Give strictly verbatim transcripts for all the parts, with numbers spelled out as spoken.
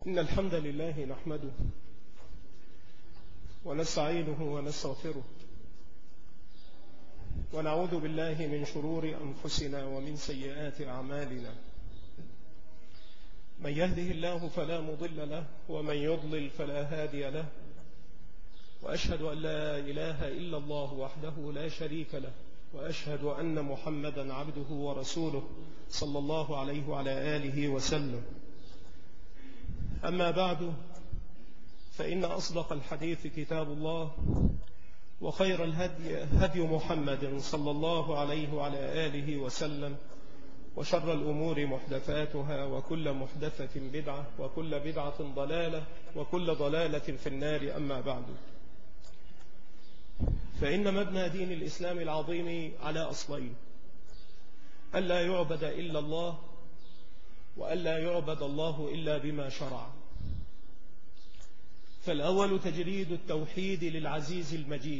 إن الحمد لله نحمده ونستعينه ونستغفره ونعوذ بالله من شرور أنفسنا ومن سيئات أعمالنا. من يهده الله فلا مضل له ومن يضلل فلا هادي له، وأشهد أن لا إله إلا الله وحده لا شريك له، وأشهد أن محمدا عبده ورسوله صلى الله عليه وعلى آله وسلم. أما بعد، فإن أصدق الحديث كتاب الله، وخير الهدي هدي محمد صلى الله عليه وعلى آله وسلم، وشر الأمور محدثاتها، وكل محدثة بدعة، وكل بدعة ضلالة، وكل ضلالة في النار. أما بعد، فإن مبنى دين الإسلام العظيم على أصلين: ألا يعبد إلا الله، وألا يعبد الله إلا بما شرع. فالأول تجريد التوحيد للعزيز المجيد،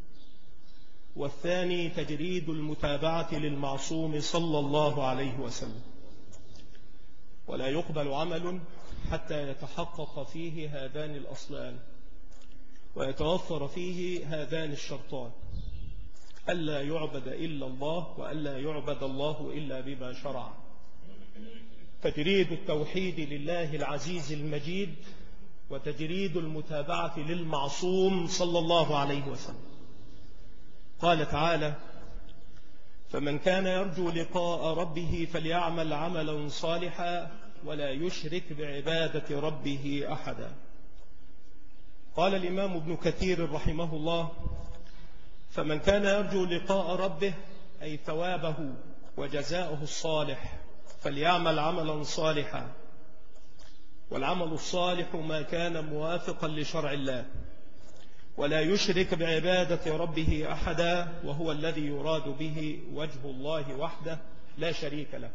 والثاني تجريد المتابعة للمعصوم صلى الله عليه وسلم. ولا يقبل عمل حتى يتحقق فيه هذان الأصلان ويتوفر فيه هذان الشرطان: ألا يعبد إلا الله، وألا يعبد الله إلا بما شرع. تجريد التوحيد لله العزيز المجيد، وتجريد المتابعة للمعصوم صلى الله عليه وسلم. قال تعالى: فمن كان يرجو لقاء ربه فليعمل عملا صالحا ولا يشرك بعبادة ربه أحدا. قال الإمام ابن كثير رحمه الله: فمن كان يرجو لقاء ربه أي ثوابه وجزاؤه الصالح فليعمل عملا صالحا. والعمل الصالح ما كان موافقا لشرع الله، ولا يشرك بعبادة ربه أحدا، وهو الذي يراد به وجه الله وحده لا شريك له.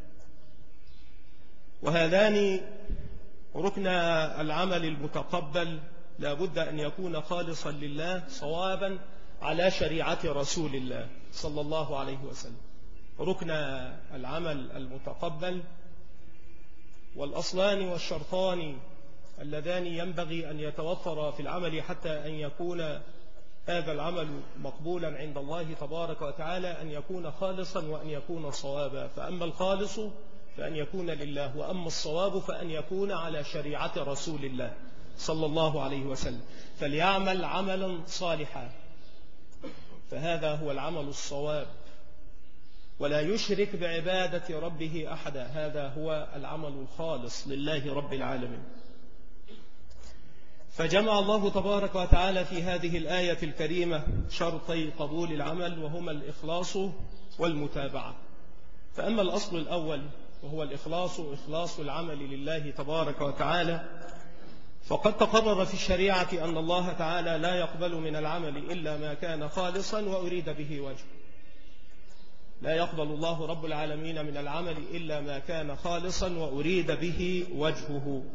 وهذان ركن العمل المتقبل لا بد أن يكون خالصا لله صوابا على شريعة رسول الله صلى الله عليه وسلم. ركن العمل المتقبل والأصلان والشرطان اللذان ينبغي أن يتوفر في العمل حتى أن يكون هذا العمل مقبولا عند الله تبارك وتعالى: أن يكون خالصا وأن يكون صوابا. فأما الخالص فأن يكون لله، وأما الصواب فأن يكون على شريعة رسول الله صلى الله عليه وسلم. فليعمل عملا صالحا، فهذا هو العمل الصواب. ولا يشرك بعبادة ربه أحدا، هذا هو العمل الخالص لله رب العالمين. فجمع الله تبارك وتعالى في هذه الآية الكريمة شرطي قبول العمل، وهما الإخلاص والمتابعة. فأما الأصل الأول وهو الإخلاص، إخلاص العمل لله تبارك وتعالى، فقد تقرر في الشريعة أن الله تعالى لا يقبل من العمل إلا ما كان خالصا وأريد به وجهه. لا يقبل الله رب العالمين من العمل إلا ما كان خالصا وأريد به وجهه.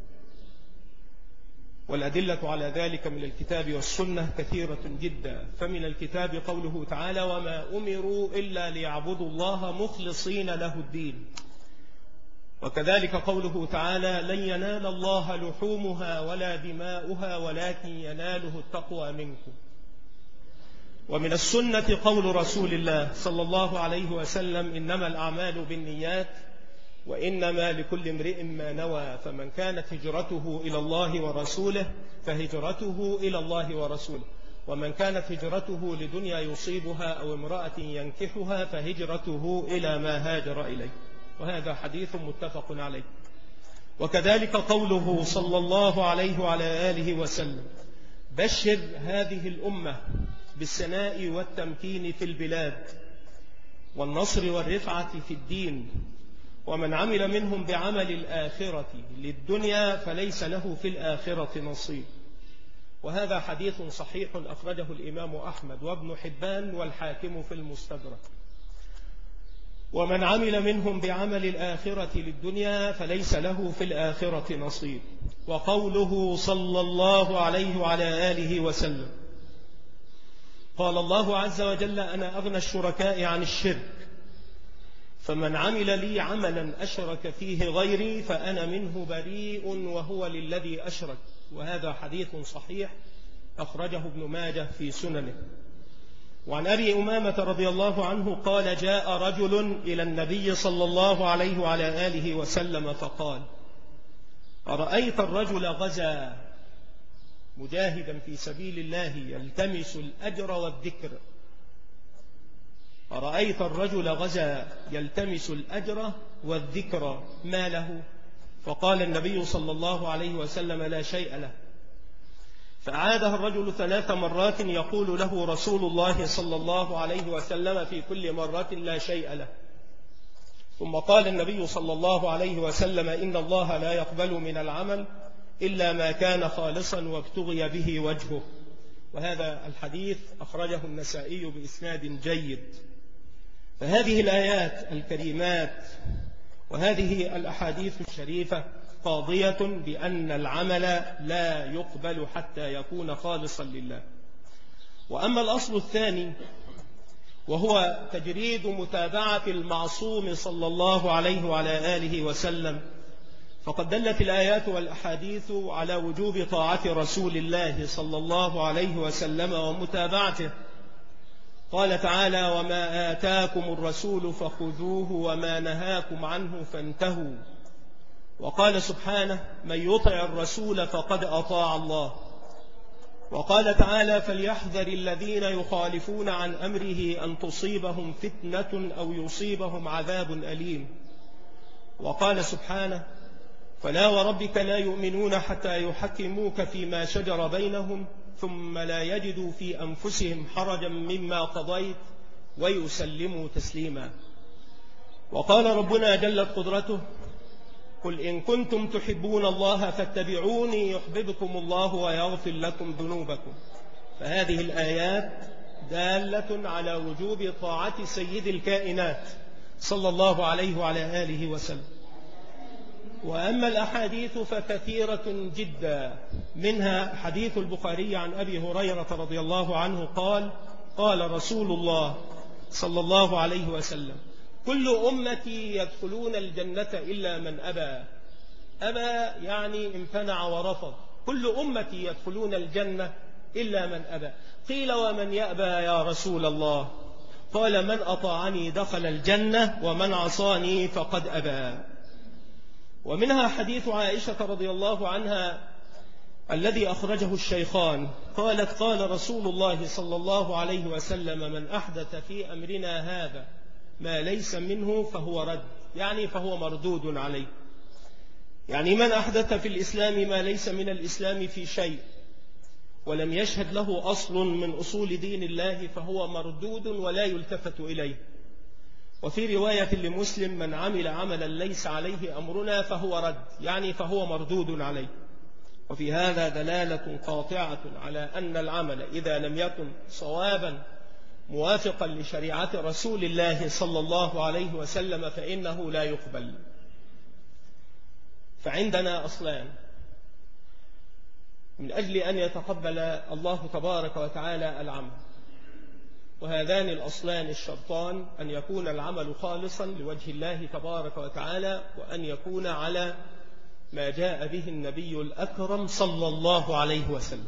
والأدلة على ذلك من الكتاب والسنة كثيرة جدا. فمن الكتاب قوله تعالى: وما أمروا إلا ليعبدوا الله مخلصين له الدين. وكذلك قوله تعالى: لن ينال الله لحومها ولا دماؤها ولكن يناله التقوى منكم. ومن السنة قول رسول الله صلى الله عليه وسلم: إنما الأعمال بالنيات وإنما لكل امرئ ما نوى، فمن كانت هجرته إلى الله ورسوله فهجرته إلى الله ورسوله، ومن كانت هجرته لدنيا يصيبها أو امرأة ينكحها فهجرته إلى ما هاجر إليه. وهذا حديث متفق عليه. وكذلك قوله صلى الله عليه وعلى آله وسلم: بشر هذه الأمة بالسناء والتمكين في البلاد والنصر والرفعة في الدين، ومن عمل منهم بعمل الآخرة للدنيا فليس له في الآخرة نصيب. وهذا حديث صحيح أخرجه الإمام أحمد وابن حبان والحاكم في المستدرك. ومن عمل منهم بعمل الآخرة للدنيا فليس له في الآخرة نصيب. وقوله صلى الله عليه وعلى آله وسلم: قال الله عز وجل: أنا أغنى الشركاء عن الشرك، فمن عمل لي عملا أشرك فيه غيري فأنا منه بريء وهو للذي أشرك. وهذا حديث صحيح أخرجه ابن ماجه في سننه. وعن أبي أمامة رضي الله عنه قال جاء رجل إلى النبي صلى الله عليه وعلى آله وسلم فقال أرأيت الرجل غزا مجاهدا في سبيل الله يلتمس الأجر والذكر أرأيت الرجل غزا يلتمس الأجر والذكر ما له؟ فقال النبي صلى الله عليه وسلم لا شيء له. فعادها الرجل ثلاث مرات يقول له رسول الله صلى الله عليه وسلم في كل مرة لا شيء له. ثم قال النبي صلى الله عليه وسلم إن الله لا يقبل من العمل إلا ما كان خالصا وابتغي به وجهه. وهذا الحديث أخرجه النسائي بإسناد جيد. فهذه الآيات الكريمات وهذه الأحاديث الشريفة قاضية بأن العمل لا يقبل حتى يكون خالصا لله. وأما الأصل الثاني وهو تجريد متابعة المعصوم صلى الله عليه وعلى آله وسلم، فقد دلت الآيات والأحاديث على وجوب طاعة رسول الله صلى الله عليه وسلم ومتابعته. قال تعالى وما آتاكم الرسول فخذوه وما نهاكم عنه فانتهوا. وقال سبحانه من يطع الرسول فقد أطاع الله. وقال تعالى فليحذر الذين يخالفون عن أمره أن تصيبهم فتنة أو يصيبهم عذاب أليم. وقال سبحانه فلا وربك لا يؤمنون حتى يحكموك فيما شجر بينهم ثم لا يجدوا في أنفسهم حرجا مما قضيت ويسلموا تسليما. وقال ربنا جلت قدرته قل إن كنتم تحبون الله فاتبعوني يحببكم الله ويغفر لكم ذنوبكم. فهذه الآيات دالة على وجوب طاعة سيد الكائنات صلى الله عليه وعلى آله وسلم. وأما الأحاديث فكثيرة جدا، منها حديث البخاري عن أبي هريرة رضي الله عنه قال قال رسول الله صلى الله عليه وسلم كل أمتي يدخلون الجنة إلا من أبى. أبى يعني امتنع ورفض. كل أمتي يدخلون الجنة إلا من أبى. قيل ومن يأبى يا رسول الله؟ قال من أطاعني دخل الجنة ومن عصاني فقد أبى. ومنها حديث عائشة رضي الله عنها الذي أخرجه الشيخان قالت قال رسول الله صلى الله عليه وسلم من أحدث في أمرنا هذا ما ليس منه فهو رد، يعني فهو مردود عليه. يعني من أحدث في الإسلام ما ليس من الإسلام في شيء ولم يشهد له أصل من أصول دين الله فهو مردود ولا يلتفت إليه. وفي رواية لمسلم من عمل عملا ليس عليه أمرنا فهو رد، يعني فهو مردود عليه. وفي هذا دلالة قاطعة على أن العمل إذا لم يكن صوابا موافقا لشريعة رسول الله صلى الله عليه وسلم فإنه لا يقبل. فعندنا أصلان من أجل أن يتقبل الله تبارك وتعالى العمل، وهذان الأصلان الشرطان أن يكون العمل خالصا لوجه الله تبارك وتعالى وأن يكون على ما جاء به النبي الأكرم صلى الله عليه وسلم.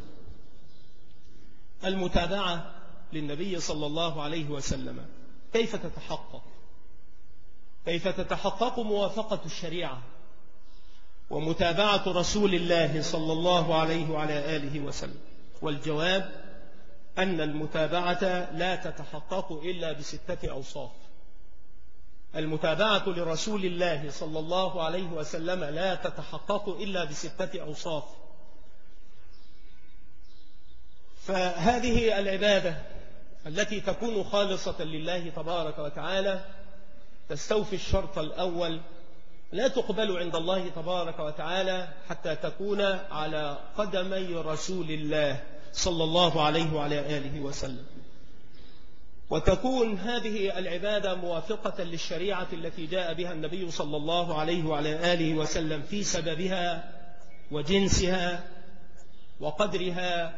المتابعة للنبي صلى الله عليه وسلم كيف تتحقق؟ كيف تتحقق موافقة الشريعة ومتابعة رسول الله صلى الله عليه وعلى آله وسلم؟ والجواب أن المتابعة لا تتحقق إلا بستة أوصاف. المتابعة لرسول الله صلى الله عليه وسلم لا تتحقق إلا بستة أوصاف. فهذه العبادة التي تكون خالصة لله تبارك وتعالى تستوفي الشرط الأول، لا تقبل عند الله تبارك وتعالى حتى تكون على قدمي رسول الله صلى الله عليه وعلى آله وسلم، وتكون هذه العبادة موافقة للشريعة التي جاء بها النبي صلى الله عليه وعلى آله وسلم في سببها وجنسها وقدرها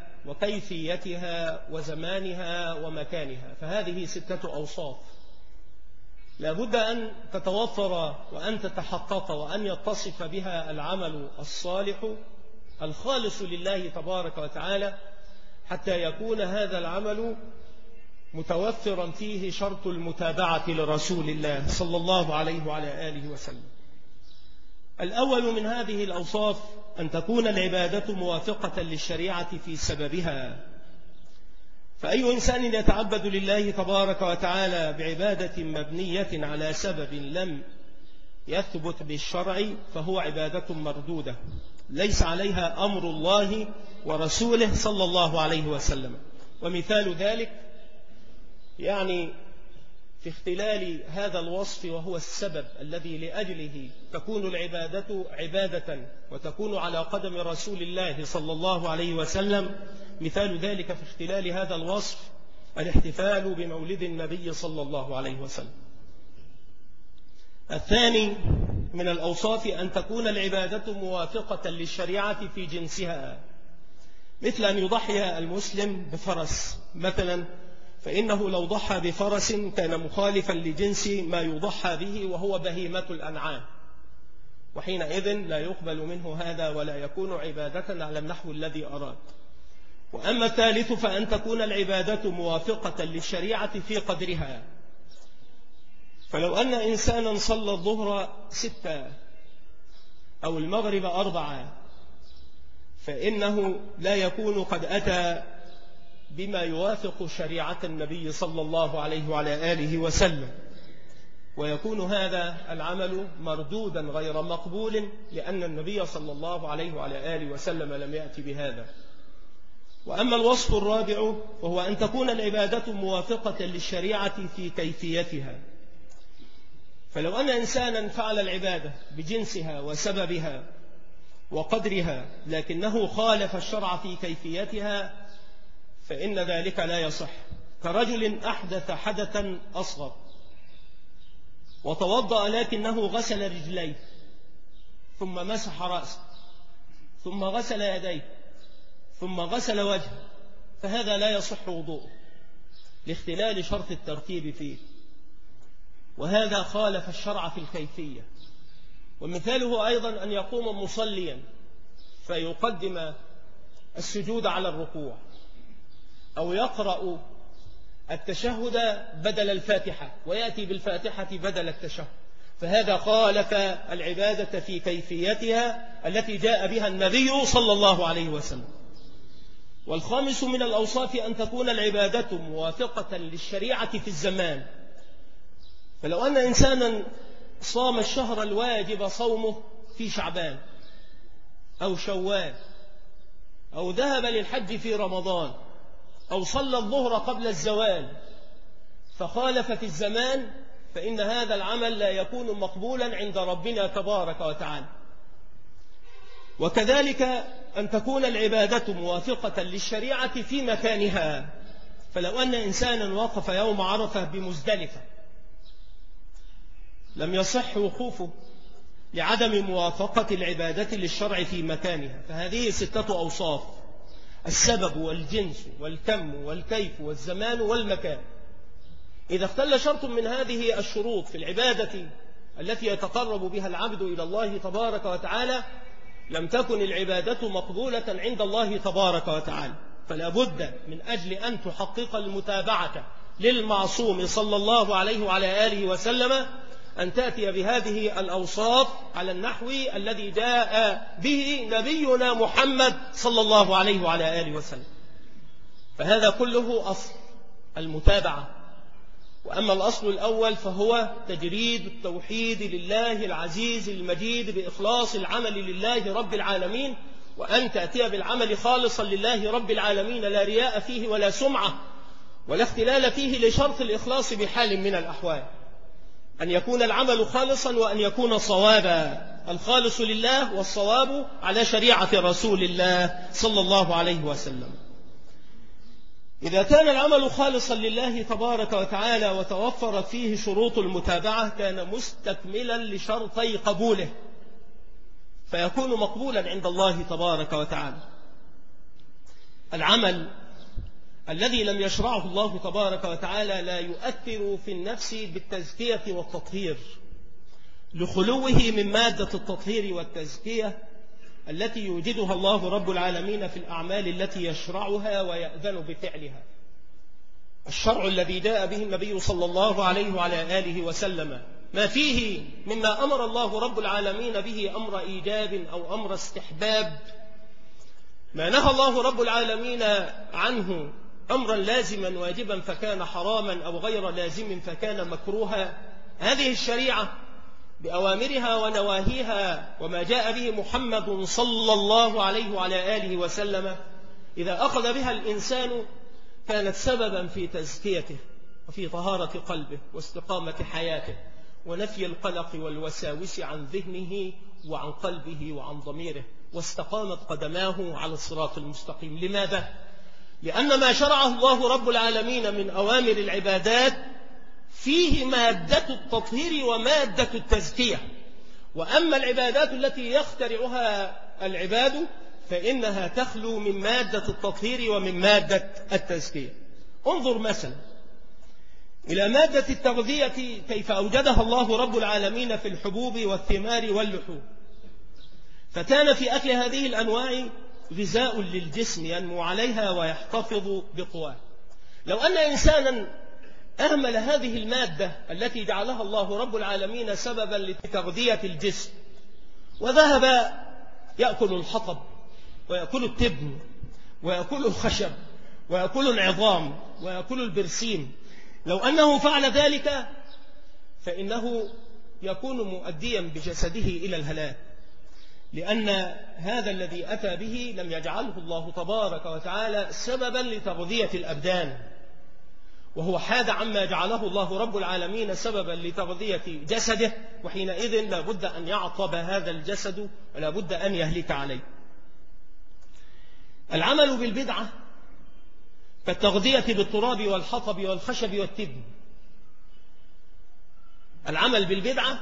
وكيفيتها وزمانها ومكانها. فهذه ستة أوصاف. لابد أن تتوفر وأن تتحقق وأن يتصف بها العمل الصالح الخالص لله تبارك وتعالى، حتى يكون هذا العمل متوفرا فيه شرط المتابعة لرسول الله صلى الله عليه وعلى آله وسلم. الأول من هذه الأوصاف أن تكون العبادة موافقة للشريعة في سببها، فأي إنسان يتعبد لله تبارك وتعالى بعبادة مبنية على سبب لم يثبت بالشرع فهو عبادة مردودة ليس عليها أمر الله ورسوله صلى الله عليه وسلم. ومثال ذلك يعني في اختلال هذا الوصف، وهو السبب الذي لأجله تكون العبادة عبادة وتكون على قدم رسول الله صلى الله عليه وسلم، مثال ذلك في اختلال هذا الوصف الاحتفال بمولد النبي صلى الله عليه وسلم. الثاني من الأوصاف أن تكون العبادة موافقة للشريعة في جنسها، مثل أن يضحي المسلم بفرس مثلا، فإنه لو ضحى بفرس كان مخالفا لجنس ما يضحى به وهو بهيمة الأنعام، وحينئذ لا يقبل منه هذا ولا يكون عبادة على النحو الذي أراد. وأما الثالث فأن تكون العبادة موافقة للشريعة في قدرها، فلو أن إنسانا صلى الظهر ستة أو المغرب أربعة فإنه لا يكون قد أتى بما يوافق شريعة النبي صلى الله عليه وعلى آله وسلم، ويكون هذا العمل مردودا غير مقبول، لأن النبي صلى الله عليه وعلى آله وسلم لم يأتي بهذا. وأما الوصف الرابع وهو أن تكون العبادة موافقة للشريعة في كيفيتها، فلو أن إنسانا فعل العبادة بجنسها وسببها وقدرها لكنه خالف الشرع في كيفيتها فإن ذلك لا يصح، كرجل أحدث حدثا أصغر وتوضأ لكنه غسل رجليه ثم مسح رأسه ثم غسل يديه ثم غسل وجهه، فهذا لا يصح وضوءه لاختلال شرط الترتيب فيه، وهذا خالف الشرع في الكيفية. ومثاله أيضا أن يقوم مصليا فيقدم السجود على الركوع، أو يقرأ التشهد بدل الفاتحة ويأتي بالفاتحة بدل التشهد، فهذا خالف العبادة في كيفيتها التي جاء بها النبي صلى الله عليه وسلم. والخامس من الأوصاف أن تكون العبادة موافقة للشريعة في الزمان، فلو أن إنسانا صام الشهر الواجب صومه في شعبان أو شوال، أو ذهب للحج في رمضان، أو صلى الظهر قبل الزوال فخالف في الزمان، فإن هذا العمل لا يكون مقبولا عند ربنا تبارك وتعالى. وكذلك أن تكون العبادة موافقة للشريعة في مكانها، فلو أن إنسانا وقف يوم عرفة بمزدلفة لم يصح وقوفه لعدم موافقة العبادة للشرع في مكانها، فهذه ستة أوصاف: السبب والجنس والكم والكيف والزمان والمكان. إذا اختل شرط من هذه الشروط في العبادة التي يتقرب بها العبد إلى الله تبارك وتعالى لم تكن العبادة مقبولة عند الله تبارك وتعالى. فلا بد من أجل أن تحقق المتابعة للمعصوم صلى الله عليه وعلى آله وسلم أن تأتي بهذه الأوصاف على النحو الذي جاء به نبينا محمد صلى الله عليه وعلى آله وسلم، فهذا كله أصل المتابعة. وأما الأصل الأول فهو تجريد التوحيد لله العزيز المجيد بإخلاص العمل لله رب العالمين، وأن تأتي بالعمل خالصا لله رب العالمين لا رياء فيه ولا سمعة ولا اختلال فيه لشرط الإخلاص بحال من الأحوال، أن يكون العمل خالصا وأن يكون صوابا، الخالص لله والصواب على شريعة رسول الله صلى الله عليه وسلم. إذا كان العمل خالصا لله تبارك وتعالى وتوفرت فيه شروط المتابعة كان مستكملا لشرطي قبوله، فيكون مقبولا عند الله تبارك وتعالى. العمل الذي لم يشرعه الله تبارك وتعالى لا يؤثر في النفس بالتزكية والتطهير لخلوه من مادة التطهير والتزكية التي يوجدها الله رب العالمين في الأعمال التي يشرعها ويأذن بفعلها. الشرع الذي جاء به النبي صلى الله عليه وعلى آله وسلم ما فيه مما أمر الله رب العالمين به أمر إيجاب أو أمر استحباب، ما نهى الله رب العالمين عنه أمرا لازما واجبا فكان حراما أو غير لازم فكان مكروها. هذه الشريعة بأوامرها ونواهيها وما جاء به محمد صلى الله عليه وعلى آله وسلم إذا أخذ بها الإنسان كانت سببا في تزكيته وفي طهارة قلبه واستقامة حياته ونفي القلق والوساوس عن ذهنه وعن قلبه وعن ضميره، واستقامت قدماه على الصراط المستقيم. لماذا؟ لأن ما شرعه الله رب العالمين من أوامر العبادات فيه مادة التطهير ومادة التزكية، وأما العبادات التي يخترعها العباد فإنها تخلو من مادة التطهير ومن مادة التزكية. انظر مثلا إلى مادة التغذية كيف أوجدها الله رب العالمين في الحبوب والثمار واللحوم، فكان في أكل هذه الأنواع غذاء للجسم ينمو عليها ويحتفظ بقواه. لو أن إنسانا أهمل هذه المادة التي جعلها الله رب العالمين سببا لتغذية الجسم وذهب يأكل الحطب ويأكل التبن ويأكل الخشب ويأكل العظام ويأكل البرسيم، لو أنه فعل ذلك فإنه يكون مؤديا بجسده إلى الهلاك، لأن هذا الذي أتى به لم يجعله الله تبارك وتعالى سببا لتغذية الأبدان، وهو حاد عما جعله الله رب العالمين سببا لتغذية جسده، وحينئذ لا بد أن يعطب هذا الجسد ولا بد أن يهلك عليه. العمل بالبدعة كالتغذية بالتراب والحطب والخشب والتبن. العمل بالبدعة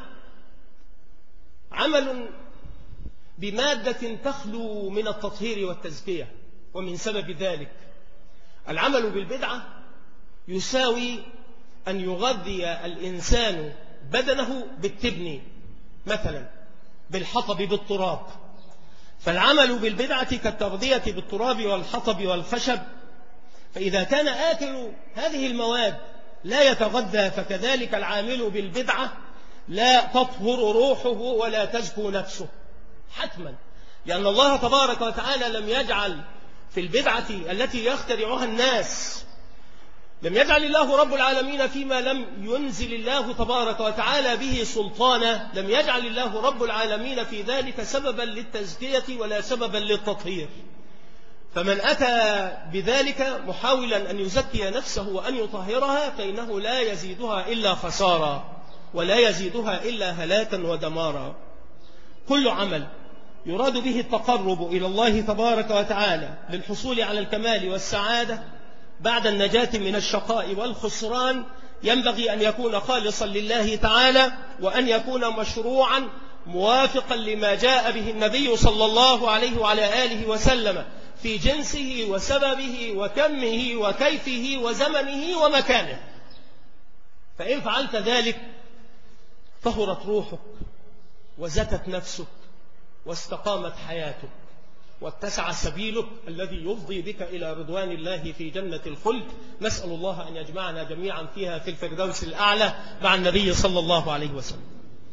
عمل بمادة تخلو من التطهير والتزكية، ومن سبب ذلك العمل بالبدعة يساوي أن يغذي الإنسان بدنه بالتبن مثلا بالحطب بالتراب، فالعمل بالبدعة كالتغذية بالتراب والحطب والخشب، فإذا كان آكل هذه المواد لا يتغذى فكذلك العامل بالبدعة لا تطهر روحه ولا تزكو نفسه حتما، لأن الله تبارك وتعالى لم يجعل في البدعة التي يخترعها الناس، لم يجعل الله رب العالمين فيما لم ينزل الله تبارك وتعالى به سلطانا، لم يجعل الله رب العالمين في ذلك سببا للتزكية ولا سببا للتطهير. فمن أتى بذلك محاولا أن يزكي نفسه وأن يطهرها فإنه لا يزيدها إلا خسارة ولا يزيدها إلا هلاكا ودمارا. كل عمل يراد به التقرب إلى الله تبارك وتعالى للحصول على الكمال والسعادة بعد النجاة من الشقاء والخسران ينبغي أن يكون خالصا لله تعالى، وأن يكون مشروعا موافقا لما جاء به النبي صلى الله عليه وعلى آله وسلم في جنسه وسببه وكمه وكيفه وزمنه ومكانه. فإن فعلت ذلك طهرت روحك وزكت نفسك واستقامت حياتك واتسع سبيلك الذي يفضي بك إلى رضوان الله في جنة الخلد. نسأل الله أن يجمعنا جميعا فيها في الفردوس الأعلى مع النبي صلى الله عليه وسلم.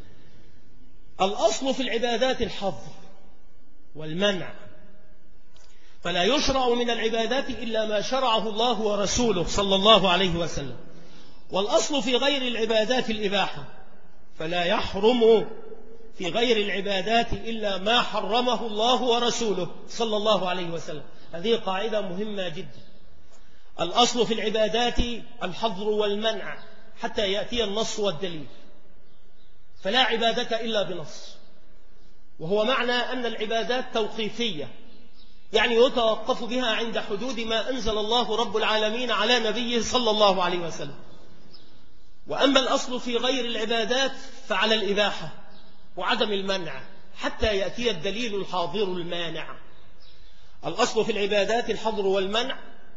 الأصل في العبادات الحظر والمنع، فلا يشرع من العبادات إلا ما شرعه الله ورسوله صلى الله عليه وسلم، والأصل في غير العبادات الإباحة، فلا يحرم في غير العبادات إلا ما حرمه الله ورسوله صلى الله عليه وسلم. هذه قاعدة مهمة جدا. الأصل في العبادات الحظر والمنع حتى يأتي النص والدليل، فلا عبادة إلا بنص، وهو معنى أن العبادات توقيفية، يعني يتوقف بها عند حدود ما أنزل الله رب العالمين على نبيه صلى الله عليه وسلم. وأما الأصل في غير العبادات فعلى الإباحة وعدم المنع حتى يأتي الدليل الحاضر المانع. الأصل في العبادات الحظر والمنع،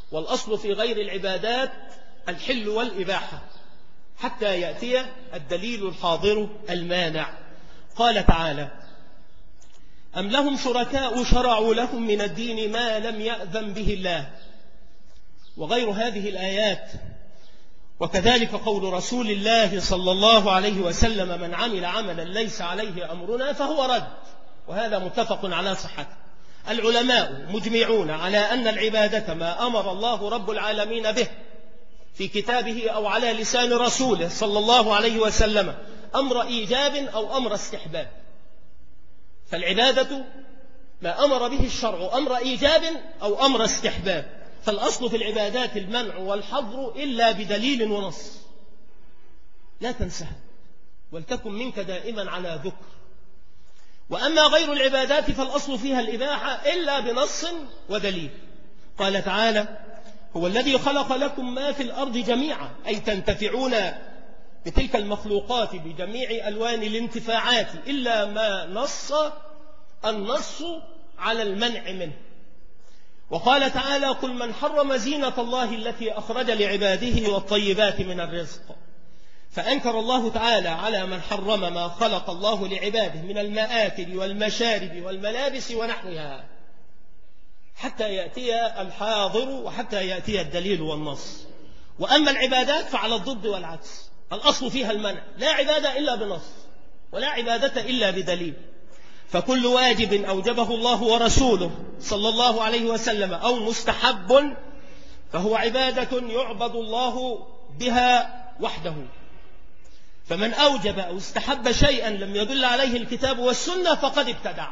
والأصل في غير العبادات الحل والإباحة حتى يأتي الدليل الحاضر المانع. قال تعالى: أم لهم شركاء شرعوا لهم من الدين ما لم يأذن به الله، وغير هذه الآيات. وكذلك قول رسول الله صلى الله عليه وسلم: من عمل عملا ليس عليه أمرنا فهو رد، وهذا متفق على صحته. العلماء مجمعون على أن العبادة ما أمر الله رب العالمين به في كتابه أو على لسان رسوله صلى الله عليه وسلم أمر إيجاب أو أمر استحباب. فالعبادة ما أمر به الشرع أمر إيجاب أو أمر استحباب، فالأصل في العبادات المنع والحظر إلا بدليل ونص، لا تنسها ولتكن منك دائما على ذكر. وأما غير العبادات فالأصل فيها الإباحة إلا بنص ودليل. قال تعالى: هو الذي خلق لكم ما في الأرض جميعا، أي تنتفعون بتلك المخلوقات بجميع ألوان الانتفاعات إلا ما نص النص على المنع منه. وقال تعالى: قل من حرم زينة الله التي أخرج لعباده والطيبات من الرزق. فأنكر الله تعالى على من حرم ما خلق الله لعباده من المآكل والمشارب والملابس ونحوها حتى يأتي الحاضر وحتى يأتي الدليل والنص. وأما العبادات فعلى الضد والعكس، الأصل فيها المنع، لا عبادة إلا بنص ولا عبادة إلا بدليل. فكل واجب أوجبه الله ورسوله صلى الله عليه وسلم أو مستحب فهو عبادة يعبد الله بها وحده. فمن أوجب أو استحب شيئا لم يدل عليه الكتاب والسنة فقد ابتدع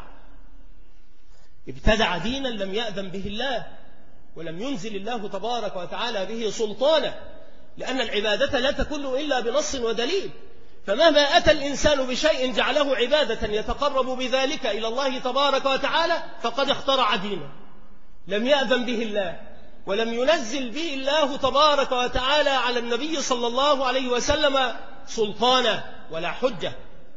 ابتدع دينا لم يأذن به الله ولم ينزل الله تبارك وتعالى به سلطانا، لأن العبادة لا تكون إلا بنص ودليل. فمهما أتى الإنسان بشيء جعله عبادة يتقرب بذلك إلى الله تبارك وتعالى فقد اخترع دينا لم يأذن به الله ولم ينزل به الله تبارك وتعالى على النبي صلى الله عليه وسلم سلطانا ولا حجة،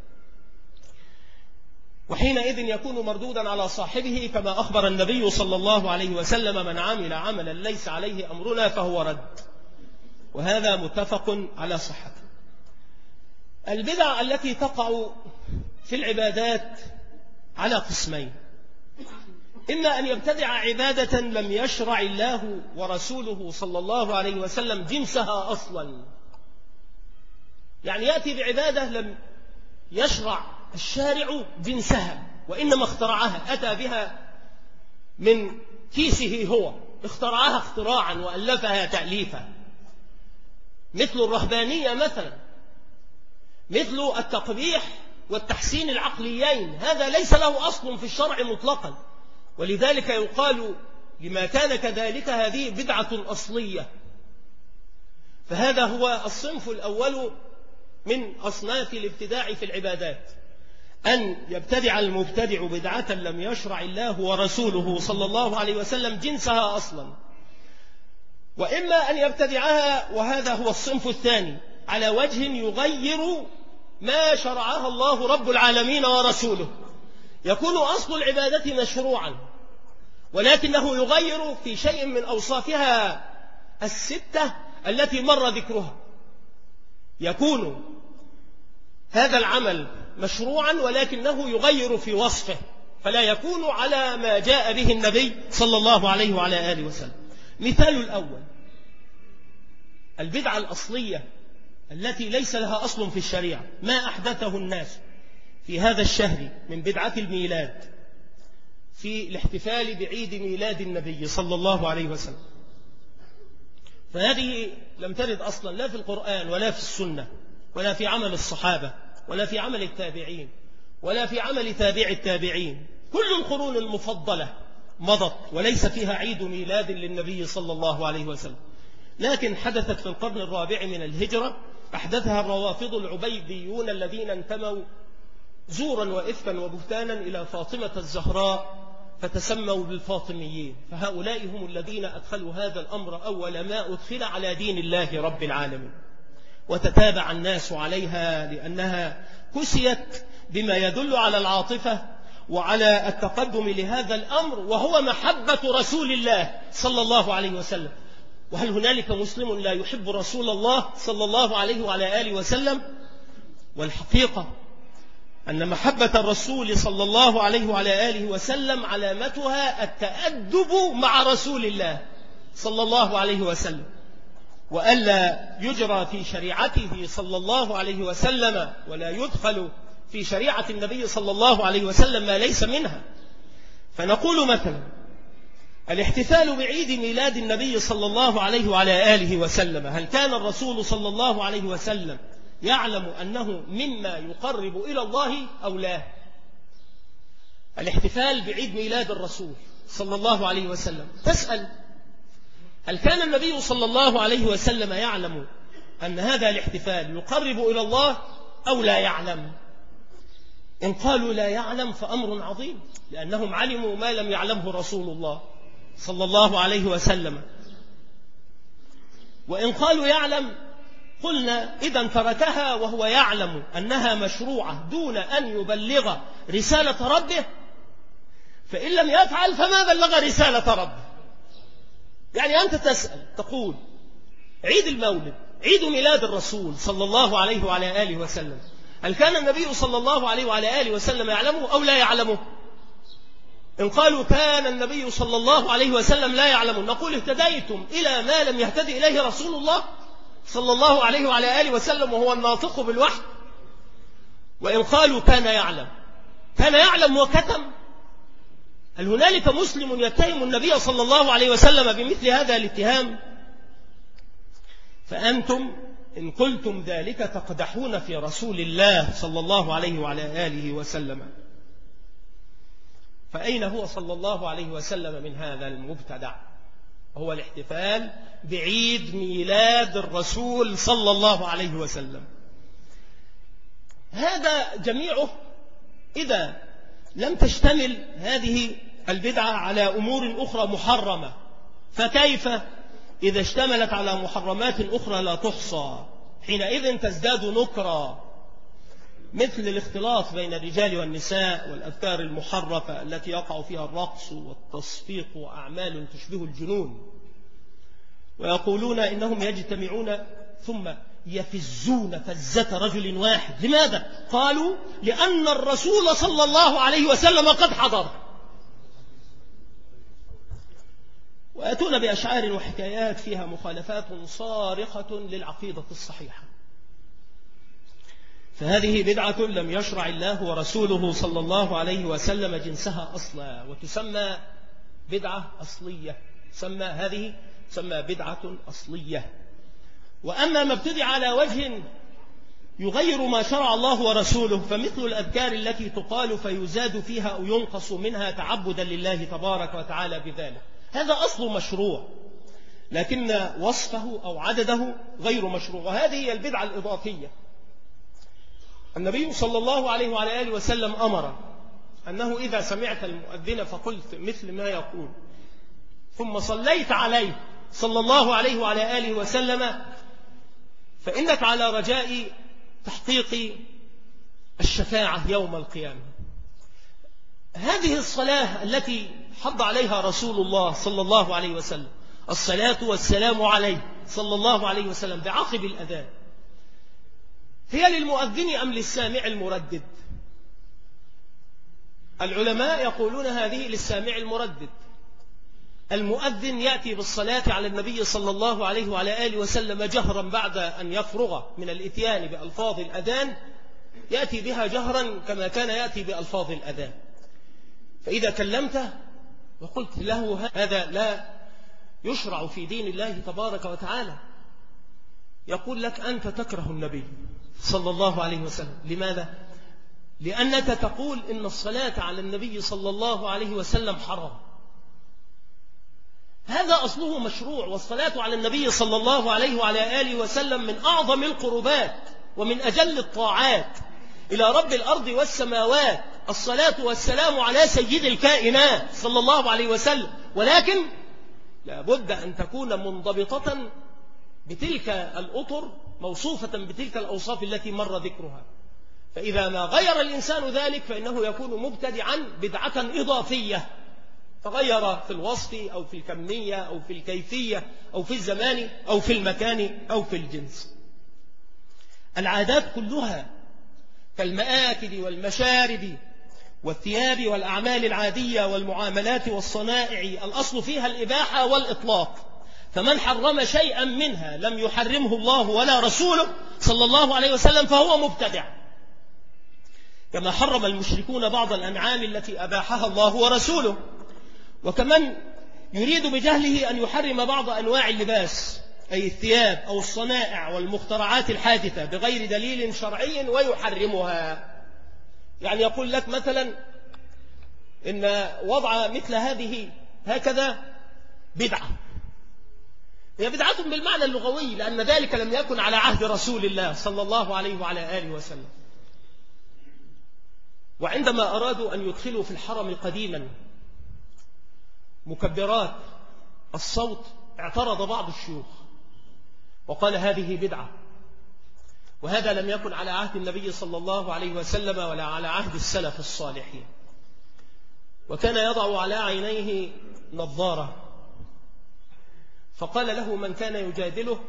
وحينئذ يكون مردودا على صاحبه كما أخبر النبي صلى الله عليه وسلم: من عمل عملا ليس عليه أمرنا فهو رد. وهذا متفق على صحته. البدع التي تقع في العبادات على قسمين: إما أن يبتدع عبادة لم يشرع الله ورسوله صلى الله عليه وسلم جنسها أصلا، يعني يأتي بعبادة لم يشرع الشارع جنسها وإنما اخترعها، أتى بها من كيسه هو، اخترعها اختراعا وألفها تأليفا، مثل الرهبانية مثلا، مثل التقبيح والتحسين العقليين، هذا ليس له أصل في الشرع مطلقا، ولذلك يقال لما كان كذلك هذه بدعة أصلية. فهذا هو الصنف الأول من أصناف الابتداع في العبادات، أن يبتدع المبتدع بدعة لم يشرع الله ورسوله صلى الله عليه وسلم جنسها أصلا، وإما أن يبتدعها، وهذا هو الصنف الثاني، على وجه يغير ما شرعها الله رب العالمين ورسوله، يكون أصل العبادة مشروعا ولكنه يغير في شيء من أوصافها الستة التي مر ذكرها. يكون هذا العمل مشروعا ولكنه يغير في وصفه، فلا يكون على ما جاء به النبي صلى الله عليه وعلى آله وسلم. مثال الأول: البدعة الأصلية التي ليس لها أصل في الشريعة، ما أحدثه الناس في هذا الشهر من بدعة الميلاد في الاحتفال بعيد ميلاد النبي صلى الله عليه وسلم. فهذه لم ترد أصلا لا في القرآن ولا في السنة ولا في عمل الصحابة ولا في عمل التابعين ولا في عمل تابع التابعين. كل القرون المفضلة مضت وليس فيها عيد ميلاد للنبي صلى الله عليه وسلم، لكن حدثت في القرن الرابع من الهجرة، أحدثها الروافض العبيديون الذين انتموا زورا وإفكا وبهتانا إلى فاطمة الزهراء فتسموا بالفاطميين. فهؤلاء هم الذين أدخلوا هذا الأمر أول ما أدخل على دين الله رب العالمين، وتتابع الناس عليها لأنها كسيت بما يدل على العاطفة وعلى التقدم لهذا الأمر، وهو محبة رسول الله صلى الله عليه وسلم. وهل هنالك مسلم لا يحب رسول الله صلى الله عليه وعلى آله وسلم؟ والحقيقة أن محبة الرسول صلى الله عليه وعلى آله وسلم علامتها التأدب مع رسول الله صلى الله عليه وسلم، وألا يجرى في شريعته صلى الله عليه وسلم ولا يدخل في شريعة النبي صلى الله عليه وسلم ما ليس منها. فنقول مثلا الاحتفال بعيد ميلاد النبي صلى الله عليه وعلى آله وسلم، هل كان الرسول صلى الله عليه وسلم يعلم أنه مما يقرب إلى الله أو لا؟ الاحتفال بعيد ميلاد الرسول صلى الله عليه وسلم، تسأل هل كان النبي صلى الله عليه وسلم يعلم أن هذا الاحتفال يقرب إلى الله أو لا يعلم؟ إن قالوا لا يعلم فأمر عظيم، لأنهم علموا ما لم يعلمه رسول الله صلى الله عليه وسلم. وإن قالوا يعلم قلنا إذن تركها وهو يعلم أنها مشروعة دون أن يبلغ رسالة ربه، فإن لم يفعل فما بلغ رسالة ربه. يعني أنت تسأل تقول عيد المولد عيد ميلاد الرسول صلى الله عليه وعلى آله وسلم، هل كان النبي صلى الله عليه وعلى آله وسلم يعلمه أو لا يعلمه؟ إن قالوا كان النبي صلى الله عليه وسلم لا يعلمه، نقول اهتديتم إلى ما لم يهتدي إليه رسول الله صلى الله عليه وعلى آله وسلم وهو الناطق بالوحي. وإن قالوا كان يعلم، كان يعلم وكتم، هل هنالك مسلم يتهم النبي صلى الله عليه وسلم بمثل هذا الاتهام؟ فأنتم إن قلتم ذلك تقدحون في رسول الله صلى الله عليه وعلى آله وسلم. فأين هو صلى الله عليه وسلم من هذا المبتدع؟ هو الاحتفال بعيد ميلاد الرسول صلى الله عليه وسلم. هذا جميعه إذا لم تشتمل هذه البدعة على أمور أخرى محرمة، فكيف إذا اشتملت على محرمات أخرى لا تحصى؟ حينئذ تزداد نكرا، مثل الاختلاط بين الرجال والنساء والأذكار المحرفة التي يقع فيها الرقص والتصفيق وأعمال تشبه الجنون. ويقولون إنهم يجتمعون ثم يفزون فزة رجل واحد. لماذا؟ قالوا لأن الرسول صلى الله عليه وسلم قد حضر. ويأتون بأشعار وحكايات فيها مخالفات صارخة للعقيدة الصحيحة. فهذه بدعة لم يشرع الله ورسوله صلى الله عليه وسلم جنسها أصلا، وتسمى بدعة أصلية. تسمى هذه تسمى بدعة أصلية. وأما ما ابتدع على وجه يغير ما شرع الله ورسوله فمثل الأذكار التي تقال فيزاد فيها أو ينقص منها تعبدا لله تبارك وتعالى بذلك، هذا أصل مشروع، لكن وصفه أو عدده غير مشروع. وهذه هي البدعة الإضافية. النبي صلى الله عليه وعلى آله وسلم أمر أنه إذا سمعت المؤذن فقلت مثل ما يقول ثم صليت عليه صلى الله عليه وعلى آله وسلم فإنك على رجاء تحقيق الشفاعة يوم القيامة. هذه الصلاة التي حض عليها رسول الله صلى الله عليه وسلم، الصلاة والسلام عليه صلى الله عليه وسلم بعقب الأذان، هي للمؤذن أم للسامع المردد؟ العلماء يقولون هذه للسامع المردد. المؤذن يأتي بالصلاة على النبي صلى الله عليه وعلى آله وسلم جهرا بعد أن يفرغ من الإتيان بألفاظ الأذان، يأتي بها جهرا كما كان يأتي بألفاظ الأذان. فإذا كلمته وقلت له هذا لا يشرع في دين الله تبارك وتعالى، يقول لك أنت تكره النبي صلى الله عليه وسلم. لماذا؟ لأنك تقول إن الصلاة على النبي صلى الله عليه وسلم حرام. هذا أصله مشروع، والصلاة على النبي صلى الله عليه وعلى آله وسلم من أعظم القربات ومن أجل الطاعات إلى رب الأرض والسماوات. الصلاة والسلام على سيد الكائنات صلى الله عليه وسلم، ولكن لابد أن تكون منضبطة بتلك الأطر، موصوفة بتلك الأوصاف التي مر ذكرها. فإذا ما غير الإنسان ذلك فإنه يكون مبتدعا بدعة إضافية. تغير في الوصف أو في الكمية أو في الكيفية أو في الزمان أو في المكان أو في الجنس. العادات كلها كالمآكل والمشارب والثياب والأعمال العادية والمعاملات والصنائع الأصل فيها الإباحة والإطلاق، فمن حرم شيئا منها لم يحرمه الله ولا رسوله صلى الله عليه وسلم فهو مبتدع، كما حرم المشركون بعض الأنعام التي أباحها الله ورسوله. وكمن يريد بجهله أن يحرم بعض أنواع اللباس أي الثياب أو الصنائع والمخترعات الحادثة بغير دليل شرعي ويحرمها. يعني يقول لك مثلا إن وضع مثل هذه هكذا بدعة، هي بدعة بالمعنى اللغوي لأن ذلك لم يكن على عهد رسول الله صلى الله عليه وعلى آله وسلم. وعندما أرادوا أن يدخلوا في الحرم قديما مكبرات الصوت اعترض بعض الشيوخ وقال هذه بدعة، وهذا لم يكن على عهد النبي صلى الله عليه وسلم ولا على عهد السلف الصالحين. وكان يضع على عينيه نظارة، فقال له من كان يجادله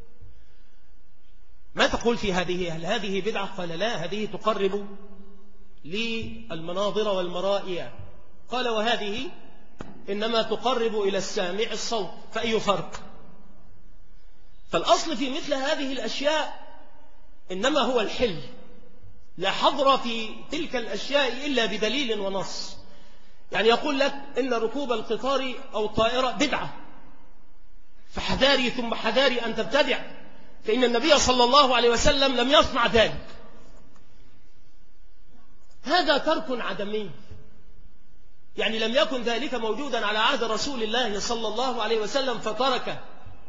ما تقول في هذه؟ هل هذه بدعة؟ قال لا، هذه تقرب للمناظر والمرائي. قال وهذه إنما تقرب إلى السامع الصوت، فأي فرق؟ فالأصل في مثل هذه الأشياء إنما هو الحل، لا حظر في تلك الأشياء إلا بدليل ونص. يعني يقول لك إن ركوب القطار أو الطائرة بدعة، فحذاري ثم حذاري أن تبتدع، فإن النبي صلى الله عليه وسلم لم يصنع ذلك. هذا ترك عدمي، يعني لم يكن ذلك موجودا على عهد رسول الله صلى الله عليه وسلم فتركه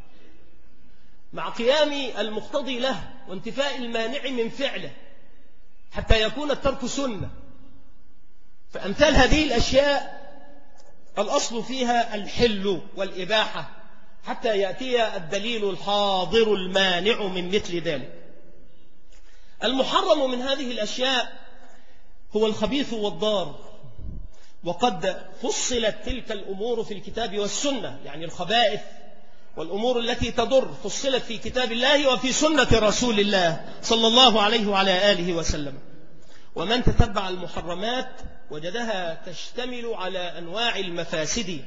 مع قيام المقتضي له وانتفاء المانع من فعله حتى يكون الترك سنة. فأمثال هذه الأشياء الأصل فيها الحل والإباحة حتى يأتي الدليل الحاضر المانع من مثل ذلك. المحرم من هذه الأشياء هو الخبيث والضار، وقد فصلت تلك الأمور في الكتاب والسنة، يعني الخبائث والأمور التي تضر فصلت في كتاب الله وفي سنة رسول الله صلى الله عليه وعلى آله وسلم. ومن تتبع المحرمات وجدها تشتمل على أنواع المفاسد،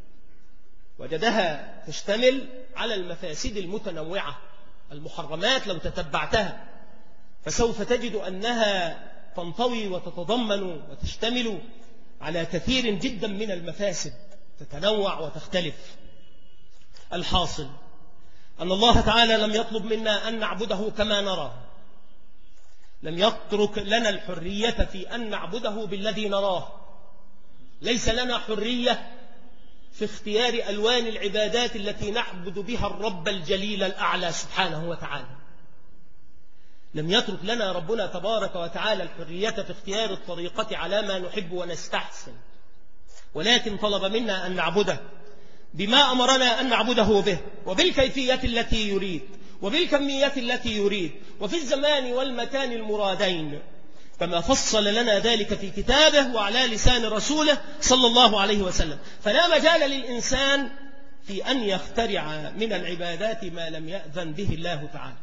وجدها تشتمل على المفاسد المتنوعة. المحرمات لو تتبعتها فسوف تجد أنها تنطوي وتتضمن وتشتمل على كثير جدا من المفاسد تتنوع وتختلف. الحاصل أن الله تعالى لم يطلب منا أن نعبده كما نراه، لم يترك لنا الحرية في أن نعبده بالذي نراه. ليس لنا حرية في اختيار ألوان العبادات التي نعبد بها الرب الجليل الأعلى سبحانه وتعالى. لم يترك لنا ربنا تبارك وتعالى الحرية في اختيار الطريقة على ما نحب ونستحسن، ولكن طلب منا أن نعبده بما أمرنا أن نعبده به، وبالكيفية التي يريد، وبالكمية التي يريد، وفي الزمان والمكان المرادين، كما فصل لنا ذلك في كتابه وعلى لسان رسوله صلى الله عليه وسلم. فلا مجال للإنسان في أن يخترع من العبادات ما لم يأذن به الله تعالى.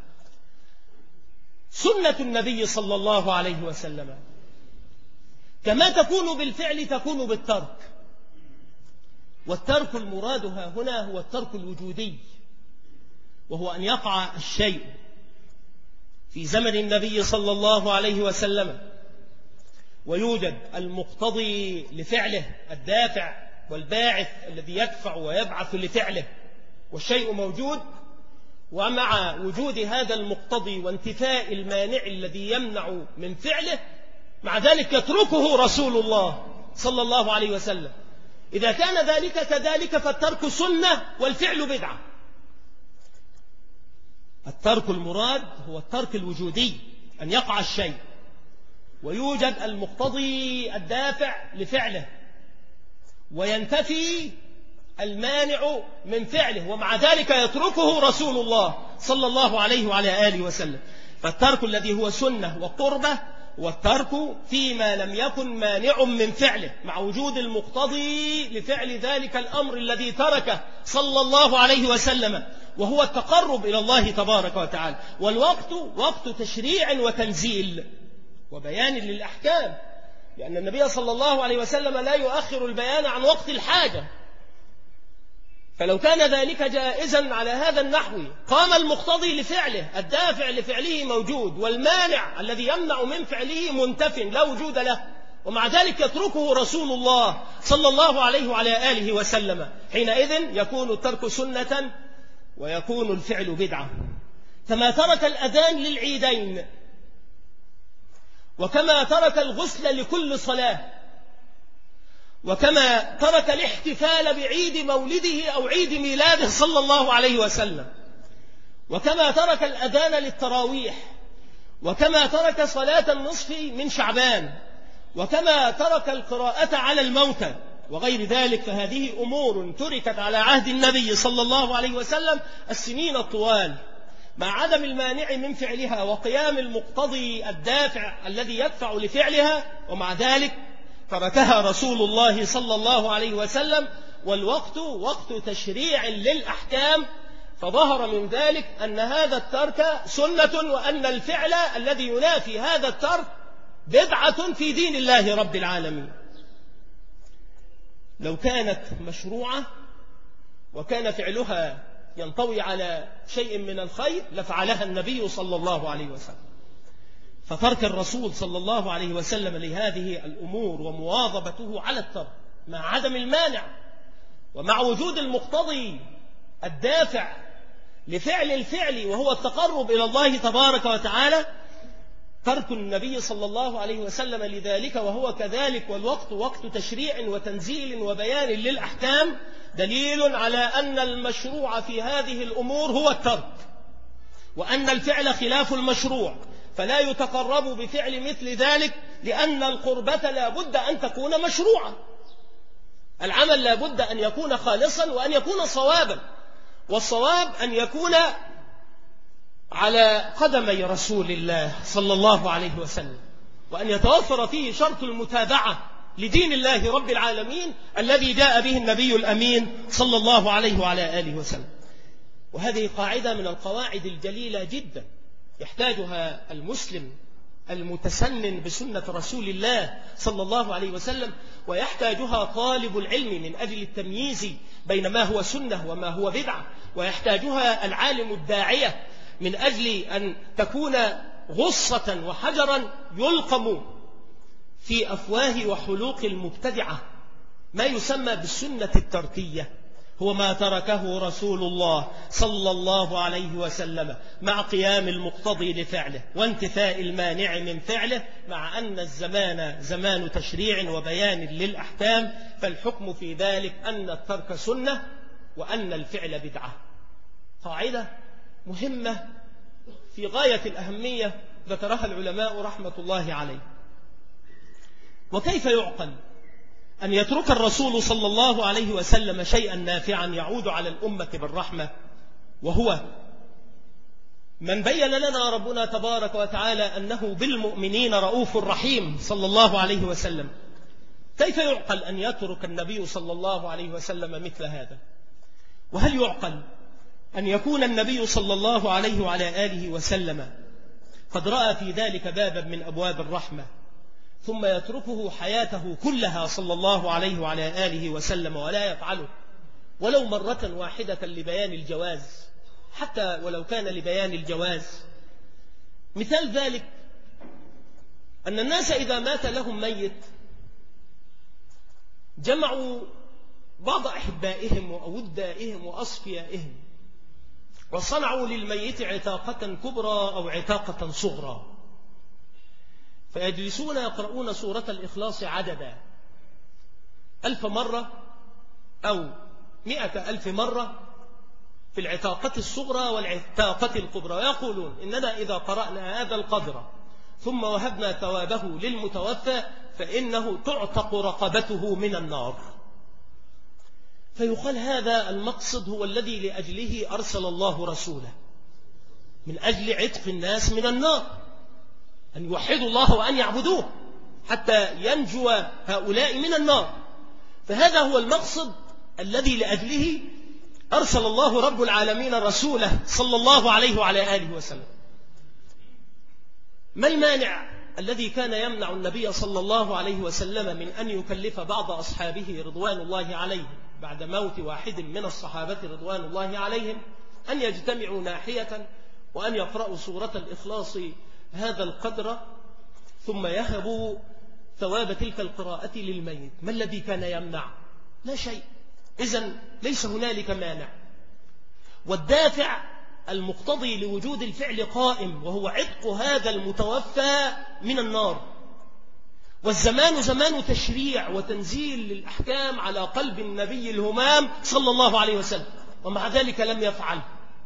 سنة النبي صلى الله عليه وسلم كما تكون بالفعل تكون بالترك، والترك المراد ها هنا هو الترك الوجودي، وهو أن يقع الشيء في زمن النبي صلى الله عليه وسلم ويوجد المقتضي لفعله الدافع والباعث الذي يدفع ويبعث لفعله، والشيء موجود، ومع وجود هذا المقتضي وانتفاء المانع الذي يمنع من فعله مع ذلك يتركه رسول الله صلى الله عليه وسلم. إذا كان ذلك كذلك فالترك سنة والفعل بدعة. الترك المراد هو الترك الوجودي، أن يقع الشيء ويوجد المقتضي الدافع لفعله وينتفي المانع من فعله، ومع ذلك يتركه رسول الله صلى الله عليه وعلى آله وسلم. فالترك الذي هو سنة وقربة والترك فيما لم يكن مانع من فعله مع وجود المقتضي لفعل ذلك الأمر الذي تركه صلى الله عليه وسلم، وهو التقرب إلى الله تبارك وتعالى. والوقت وقت تشريع وتنزيل وبيان للأحكام، لأن النبي صلى الله عليه وسلم لا يؤخر البيان عن وقت الحاجة. فلو كان ذلك جائزا على هذا النحو قام المقتضي لفعله، الدافع لفعله موجود، والمانع الذي يمنع من فعله منتف لا وجود له، ومع ذلك يتركه رسول الله صلى الله عليه وعلى آله وسلم. حينئذ يكون الترك سنة ويكون الفعل بدعة. كما ترك الأذان للعيدين، وكما ترك الغسل لكل صلاة، وكما ترك الاحتفال بعيد مولده أو عيد ميلاده صلى الله عليه وسلم، وكما ترك الأذان للتراويح، وكما ترك صلاة النصف من شعبان، وكما ترك القراءة على الموتى وغير ذلك، فهذه أمور تركت على عهد النبي صلى الله عليه وسلم السنين الطوال مع عدم المانع من فعلها وقيام المقتضي الدافع الذي يدفع لفعلها، ومع ذلك تركها رسول الله صلى الله عليه وسلم. والوقت وقت تشريع للأحكام، فظهر من ذلك أن هذا الترك سنة، وأن الفعل الذي ينافي هذا الترك بدعة في دين الله رب العالمين. لو كانت مشروعة وكان فعلها ينطوي على شيء من الخير لفعلها النبي صلى الله عليه وسلم. فترك الرسول صلى الله عليه وسلم لهذه الأمور ومواظبته على الترك مع عدم المانع ومع وجود المقتضي الدافع لفعل الفعل وهو التقرب إلى الله تبارك وتعالى، ترك النبي صلى الله عليه وسلم لذلك وهو كذلك، والوقت وقت تشريع وتنزيل وبيان للأحكام، دليل على أن المشروع في هذه الأمور هو الترك، وأن الفعل خلاف المشروع، فلا يتقرب بفعل مثل ذلك، لأن القربة لا بد أن تكون مشروعة، العمل لا بد أن يكون خالصا وأن يكون صوابا، والصواب أن يكون على قدمي رسول الله صلى الله عليه وسلم، وأن يتوفر فيه شرط المتابعة لدين الله رب العالمين الذي جاء به النبي الأمين صلى الله عليه وعلى آله وسلم. وهذه قاعدة من القواعد الجليلة جدا يحتاجها المسلم المتسنن بسنة رسول الله صلى الله عليه وسلم، ويحتاجها طالب العلم من أجل التمييز بين ما هو سنة وما هو بدعة، ويحتاجها العالم الداعية من أجل أن تكون غصة وحجرا يلقم في أفواه وحلوق المبتدعة. ما يسمى بالسنة التركية هو ما تركه رسول الله صلى الله عليه وسلم مع قيام المقتضي لفعله وانتفاء المانع من فعله، مع أن الزمان زمان تشريع وبيان للأحكام، فالحكم في ذلك أن الترك سنة وأن الفعل بدعة. قاعدة مهمة في غاية الأهمية ذكرها العلماء رحمة الله عليه. وكيف يعقل أن يترك الرسول صلى الله عليه وسلم شيئا نافعا يعود على الأمة بالرحمة، وهو من بين لنا ربنا تبارك وتعالى أنه بالمؤمنين رؤوف رحيم صلى الله عليه وسلم؟ كيف يعقل أن يترك النبي صلى الله عليه وسلم مثل هذا؟ وهل يعقل أن يكون النبي صلى الله عليه وعلى آله وسلم قد رأى في ذلك بابا من أبواب الرحمة ثم يتركه حياته كلها صلى الله عليه وعلى آله وسلم ولا يفعله ولو مرة واحدة لبيان الجواز، حتى ولو كان لبيان الجواز؟ مثال ذلك أن الناس إذا مات لهم ميت جمعوا بعض أحبائهم وأودائهم وأصفيائهم وصنعوا للميت عتاقة كبرى أو عتاقة صغرى، فيجلسون يقرؤون سورة الإخلاص عددا ألف مرة أو مئة ألف مرة في العتاقة الصغرى والعتاقة الكبرى، ويقولون إننا إذا قرأنا هذا القدر ثم وهبنا ثوابه للمتوفى فإنه تعتق رقبته من النار. فيقال هذا المقصد هو الذي لأجله أرسل الله رسوله، من أجل عتق الناس من النار. أن يوحدوا الله وأن يعبدوه حتى ينجو هؤلاء من النار. فهذا هو المقصد الذي لأجله أرسل الله رب العالمين رسوله صلى الله عليه وعلى آله وسلم. ما المانع الذي كان يمنع النبي صلى الله عليه وسلم من أن يكلف بعض أصحابه رضوان الله عليهم بعد موت واحد من الصحابة رضوان الله عليهم أن يجتمعوا ناحية وأن يقرأوا سورة الإخلاص هذا القدر ثم يهبوا ثواب تلك القراءة للميت؟ ما الذي كان يمنع؟ لا شيء. إذن ليس هنالك مانع. والدافع المقتضي لوجود الفعل قائم، وهو عتق هذا المتوفى من النار. والزمان زمان تشريع وتنزيل للأحكام على قلب النبي الهمام صلى الله عليه وسلم، ومع ذلك لم يفعل،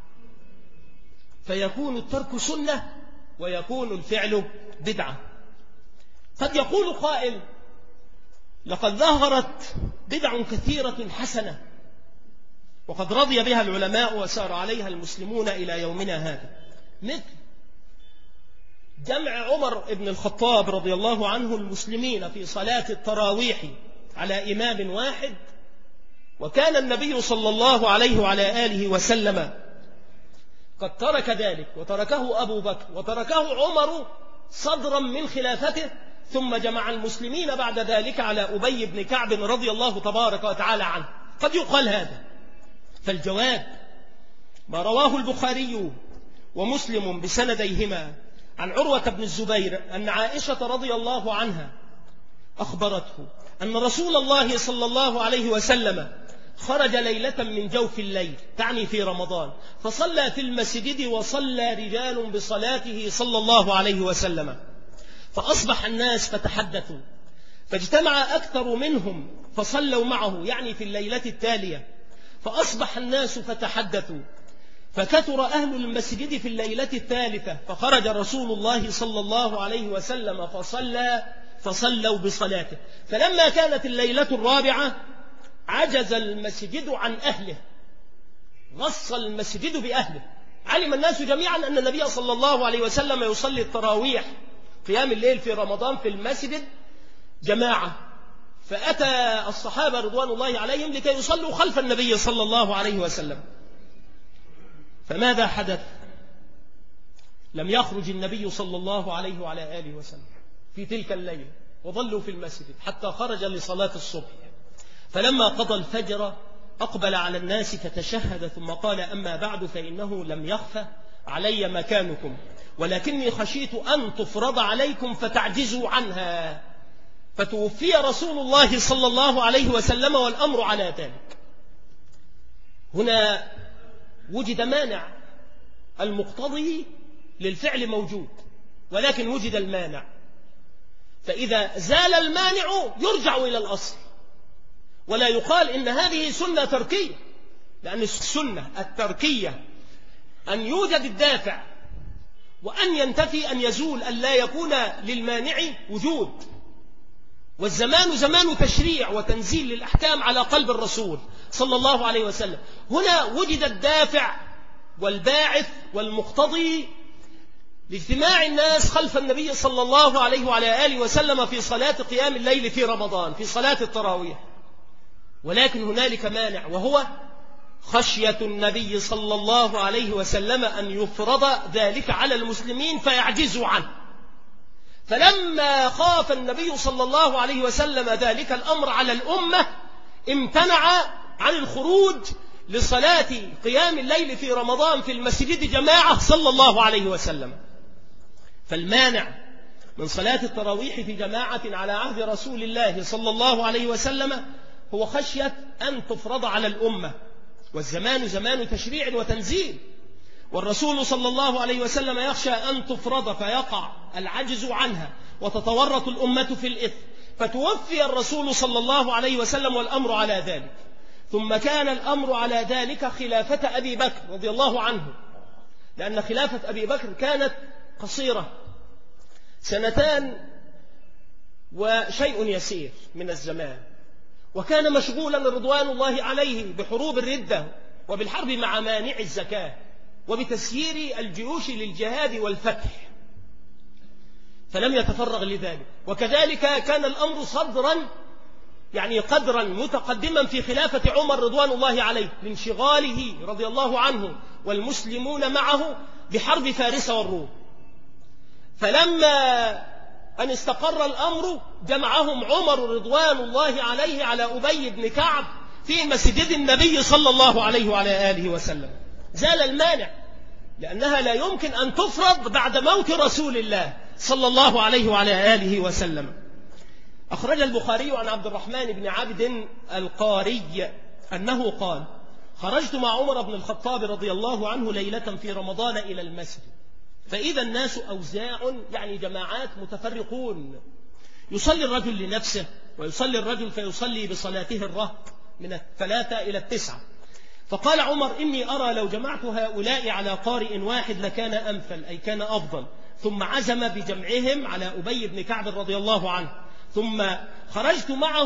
فيكون الترك سنة ويكون الفعل بدعة. قد يقول قائل: لقد ظهرت بدع كثيرة حسنة وقد رضي بها العلماء وسار عليها المسلمون إلى يومنا هذا، مثل جمع عمر بن الخطاب رضي الله عنه المسلمين في صلاة التراويح على إمام واحد، وكان النبي صلى الله عليه وعلى آله وسلم قد ترك ذلك وتركه أبو بكر وتركه عمر صدرا من خلافته، ثم جمع المسلمين بعد ذلك على أبي بن كعب رضي الله تبارك وتعالى عنه. قد يقال هذا، فالجواب ما رواه البخاري ومسلم بسنديهما عن عروة بن الزبير أن عائشة رضي الله عنها أخبرته أن رسول الله صلى الله عليه وسلم خرج ليلة من جوف الليل، تعني في رمضان، فصلى في المسجد وصلى رجال بصلاته صلى الله عليه وسلم، فأصبح الناس فتحدثوا، فاجتمع أكثر منهم فصلوا معه، يعني في الليلة التالية، فأصبح الناس فتحدثوا، فكثر أهل المسجد في الليلة الثالثة، فخرج رسول الله صلى الله عليه وسلم فصلى فصلوا بصلاته. فلما كانت الليلة الرابعة عجز المسجد عن أهله، غص المسجد بأهله، علم الناس جميعا أن النبي صلى الله عليه وسلم يصلي التراويح قيام الليل في رمضان في المسجد جماعة، فأتى الصحابة رضوان الله عليهم لكي يصلوا خلف النبي صلى الله عليه وسلم. فماذا حدث؟ لم يخرج النبي صلى الله عليه وعلى آله وسلم في تلك الليلة، وظلوا في المسجد حتى خرج لصلاة الصبح. فلما قضى الفجر أقبل على الناس فتشهد، ثم قال: أما بعد، فإنه لم يخفى علي مكانكم، ولكني خشيت أن تفرض عليكم فتعجزوا عنها. فتوفي رسول الله صلى الله عليه وسلم والأمر على ذلك. هنا وجد مانع، المقتضي للفعل موجود، ولكن وجد المانع، فإذا زال المانع يرجع إلى الأصل، ولا يقال إن هذه سنة تركية، لأن السنة التركية أن يوجد الدافع وأن ينتفي، أن يزول، أن لا يكون للمانع وجود. والزمان زمان تشريع وتنزيل للأحكام على قلب الرسول صلى الله عليه وسلم. هنا وجد الدافع والباعث والمقتضي لاجتماع الناس خلف النبي صلى الله عليه وعلى آله وسلم في صلاة قيام الليل في رمضان، في صلاة التراويح. ولكن هنالك مانع، وهو خشية النبي صلى الله عليه وسلم أن يفرض ذلك على المسلمين فيعجزوا عنه. فلما خاف النبي صلى الله عليه وسلم ذلك الأمر على الأمة امتنع عن الخروج لصلاة قيام الليل في رمضان في المسجد جماعة صلى الله عليه وسلم. فالمانع من صلاة التراويح في جماعة على عهد رسول الله صلى الله عليه وسلم هو خشية أن تفرض على الأمة، والزمان زمان تشريع وتنزيل، والرسول صلى الله عليه وسلم يخشى أن تفرض فيقع العجز عنها وتتورط الأمة في الإثم، فتوفي الرسول صلى الله عليه وسلم والأمر على ذلك. ثم كان الأمر على ذلك خلافة أبي بكر رضي الله عنه، لأن خلافة أبي بكر كانت قصيرة، سنتان وشيء يسير من الزمان، وكان مشغولا رضوان الله عليه بحروب الردة وبالحرب مع مانع الزكاة وبتسيير الجيوش للجهاد والفتح. فلم يتفرغ لذلك. وكذلك كان الأمر صدرا يعني قدرا متقدما في خلافة عمر رضوان الله عليه لانشغاله رضي الله عنه والمسلمون معه بحرب فارس والروم. فلما أن استقر الأمر جمعهم عمر رضوان الله عليه على أبي بن كعب في مسجد النبي صلى الله عليه وعلى آله وسلم. زال المانع، لأنها لا يمكن أن تفرض بعد موت رسول الله صلى الله عليه وعلى آله وسلم. أخرج البخاري عن عبد الرحمن بن عبد القاري أنه قال: خرجت مع عمر بن الخطاب رضي الله عنه ليلة في رمضان إلى المسجد، فإذا الناس أوزاع يعني جماعات متفرقون، يصلي الرجل لنفسه ويصلي الرجل فيصلي بصلاته الرهط من الثلاثة إلى التسعة. فقال عمر: إني أرى لو جمعت هؤلاء على قارئ واحد لكان أمثل، أي كان أفضل. ثم عزم بجمعهم على أبي بن كعب رضي الله عنه. ثم خرجت معه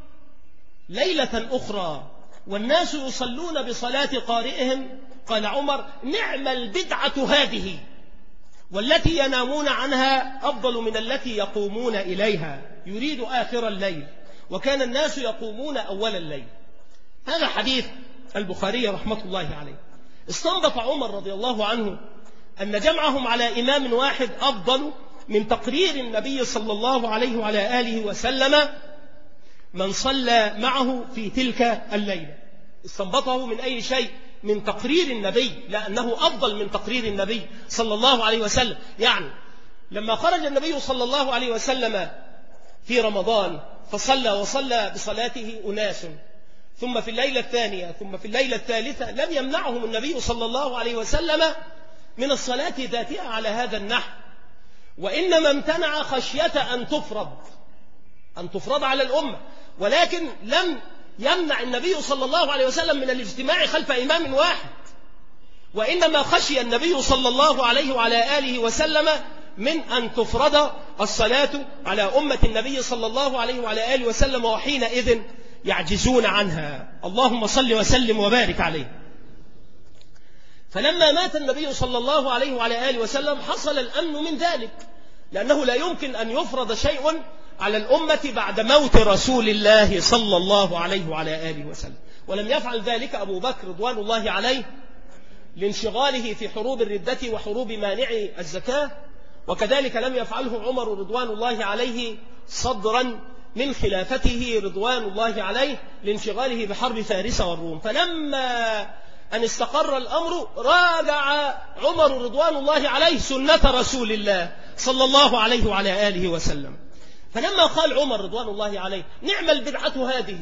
ليلة أخرى والناس يصلون بصلاة قارئهم. قال عمر: نعم البدعة هذه، والتي ينامون عنها أفضل من التي يقومون إليها. يريد آخر الليل، وكان الناس يقومون أول الليل. هذا حديث البخاري رحمة الله عليه. استنبط عمر رضي الله عنه أن جمعهم على إمام واحد أفضل من تقرير النبي صلى الله عليه وعلى آله وسلم من صلى معه في تلك الليلة. استنبطه من أي شيء؟ من تقرير النبي، لأنه أفضل من تقرير النبي صلى الله عليه وسلم. يعني لما خرج النبي صلى الله عليه وسلم في رمضان فصلى وصلى بصلاته أناس، ثم في الليلة الثانية ثم في الليلة الثالثة لم يمنعهم النبي صلى الله عليه وسلم من الصلاة ذاتها على هذا النحو، وإنما امتنع خشية أن تفرض أن تفرض على الأمة، ولكن لم يمنع النبي صلى الله عليه وسلم من الاجتماع خلف إمام واحد، وإنما خشي النبي صلى الله عليه وعلى آله وسلم من أن تفرض الصلاة على أمة النبي صلى الله عليه وعلى آله وسلم، وحينئذ يعجزون عنها. اللهم صل وسلم وبارك عليه. فلما مات النبي صلى الله عليه وعلى آله وسلم حصل الأمن من ذلك، لأنه لا يمكن أن يفرض شيء على الأمة بعد موت رسول الله صلى الله عليه وعلى آله وسلم. ولم يفعل ذلك أبو بكر رضوان الله عليه لانشغاله في حروب الردة وحروب مانعي الزكاة، وكذلك لم يفعله عمر رضوان الله عليه صدرا من خلافته رضوان الله عليه لانشغاله بحرب فارس والروم. فلما أن استقر الأمر راجع عمر رضوان الله عليه سنة رسول الله صلى الله عليه وعلى آله وسلم. فلما قال عمر رضوان الله عليه: نعم البدعة هذه،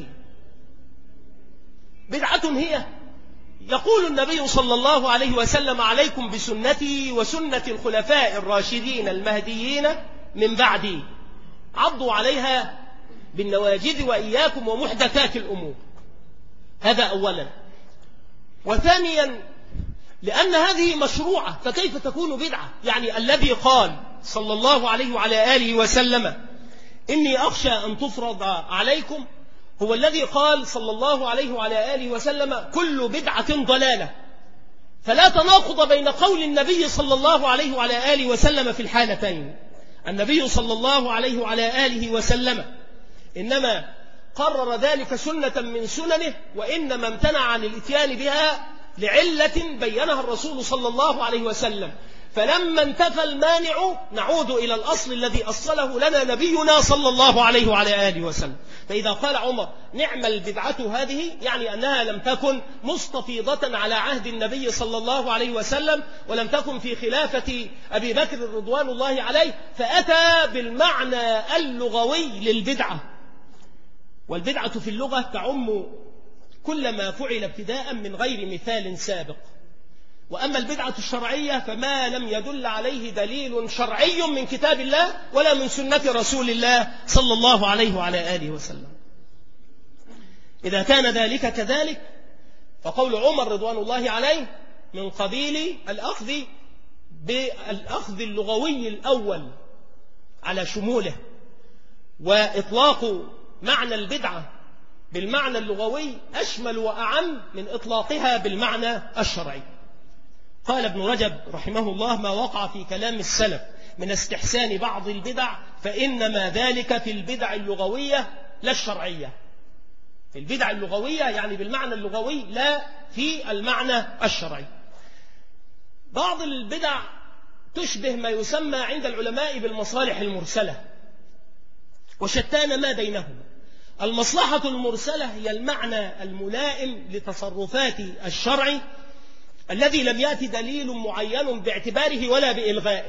بدعة هي، يقول النبي صلى الله عليه وسلم: عليكم بسنتي وسنة الخلفاء الراشدين المهديين من بعدي، عضوا عليها بالنواجذ وإياكم ومحدثات الأمور. هذا أولا. وثانيا لأن هذه مشروعة، فكيف تكون بدعة؟ يعني الذي قال صلى الله عليه وعلى آله وسلم: إني أخشى أن تفرض عليكم، هو الذي قال صلى الله عليه وعلى آله وسلم: كل بدعة ضلالة. فلا تناقض بين قول النبي صلى الله عليه وعلى آله وسلم في الحالتين. النبي صلى الله عليه وعلى آله وسلم إنما قرر ذلك سنة من سننه، وإنما امتنع عن الاتيان بها لعلة بينها الرسول صلى الله عليه وسلم. فلما انتفى المانع نعود إلى الأصل الذي أصله لنا نبينا صلى الله عليه وعلى آله وسلم. فإذا قال عمر: نعم البدعة هذه، يعني أنها لم تكن مستفيضة على عهد النبي صلى الله عليه وسلم، ولم تكن في خلافة أبي بكر رضوان الله عليه، فأتى بالمعنى اللغوي للبدعة. والبدعة في اللغة تعم كل ما فعل ابتداء من غير مثال سابق. وأما البدعة الشرعية فما لم يدل عليه دليل شرعي من كتاب الله ولا من سنة رسول الله صلى الله عليه وعلى آله وسلم. إذا كان ذلك كذلك فقول عمر رضوان الله عليه من قبيل الأخذ بالأخذ اللغوي الأول على شموله، وإطلاق معنى البدعة بالمعنى اللغوي أشمل وأعم من إطلاقها بالمعنى الشرعي. قال ابن رجب رحمه الله: ما وقع في كلام السلف من استحسان بعض البدع فإنما ذلك في البدع اللغوية لا الشرعية. في البدع اللغوية يعني بالمعنى اللغوي لا في المعنى الشرعي. بعض البدع تشبه ما يسمى عند العلماء بالمصالح المرسلة، وشتان ما بينهما. المصلحة المرسلة هي المعنى الملائم لتصرفات الشرع الذي لم يأتي دليل معين باعتباره ولا بإلغائه،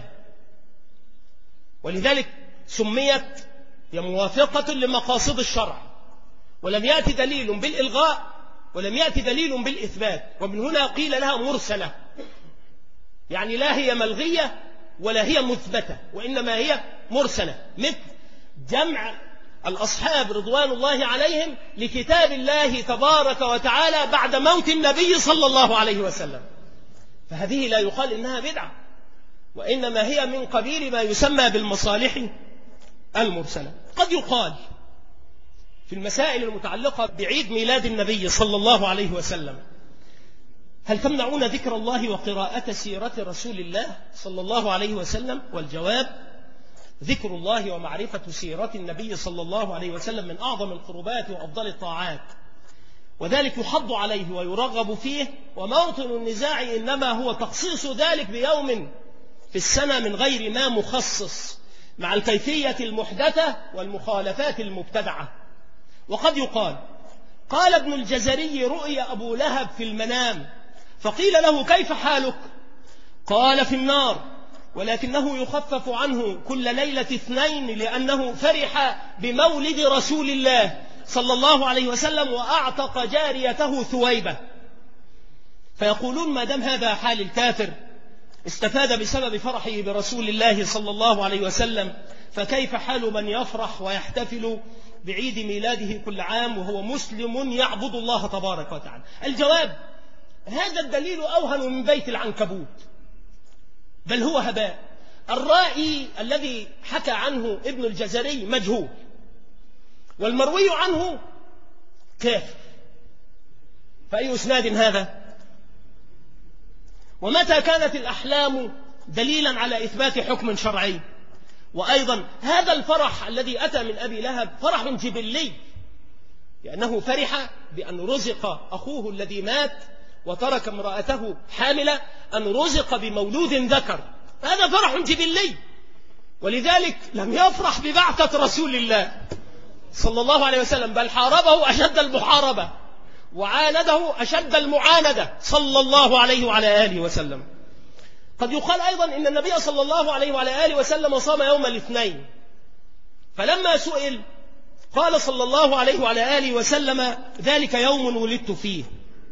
ولذلك سميت هي موافقة لمقاصد الشرع، ولم يأتي دليل بالإلغاء ولم يأتي دليل بالإثبات، ومن هنا قيل لها مرسلة، يعني لا هي ملغية ولا هي مثبتة، وإنما هي مرسلة، مثل جمع الأصحاب رضوان الله عليهم لكتاب الله تبارك وتعالى بعد موت النبي صلى الله عليه وسلم، فهذه لا يقال إنها بدعة، وإنما هي من قبيل ما يسمى بالمصالح المرسلة. قد يقال في المسائل المتعلقة بعيد ميلاد النبي صلى الله عليه وسلم: هل تمنعون ذكر الله وقراءة سيرة رسول الله صلى الله عليه وسلم؟ والجواب: ذكر الله ومعرفة سيرة النبي صلى الله عليه وسلم من أعظم القربات وأفضل الطاعات، وذلك يحض عليه ويرغب فيه، وموطن النزاع إنما هو تخصيص ذلك بيوم في السنة من غير ما مخصص، مع الكيفية المحدثة والمخالفات المبتدعة. وقد يقال: قال ابن الجزري: رؤي أبو لهب في المنام فقيل له: كيف حالك؟ قال: في النار، ولكنه يخفف عنه كل ليلة اثنين لأنه فرح بمولد رسول الله صلى الله عليه وسلم وأعتق جاريته ثويبة. فيقولون ما دام هذا حال الكافر استفاد بسبب فرحه برسول الله صلى الله عليه وسلم، فكيف حال من يفرح ويحتفل بعيد ميلاده كل عام وهو مسلم يعبد الله تبارك وتعالى؟ الجواب: هذا الدليل أوهن من بيت العنكبوت، بل هو هباء. الرائي الذي حكى عنه ابن الجزري مجهول، والمروي عنه كافر، فأي إسناد هذا؟ ومتى كانت الأحلام دليلا على إثبات حكم شرعي؟ وأيضا هذا الفرح الذي أتى من أبي لهب فرح جبلي، لأنه فرح بأن رزق أخوه الذي مات وترك امرأته حاملة أن رزق بمولود ذكر، هذا فرح جبلي، ولذلك لم يفرح ببعثة رسول الله صلى الله عليه وسلم، بل حاربه أشد المحاربة وعانده أشد المعاندة صلى الله عليه وعلى آله وسلم. قد يقال أيضا إن النبي صلى الله عليه وعلى آله وسلم صام يوم الاثنين، فلما سئل قال صلى الله عليه وعلى آله وسلم: ذلك يوم ولدت فيه.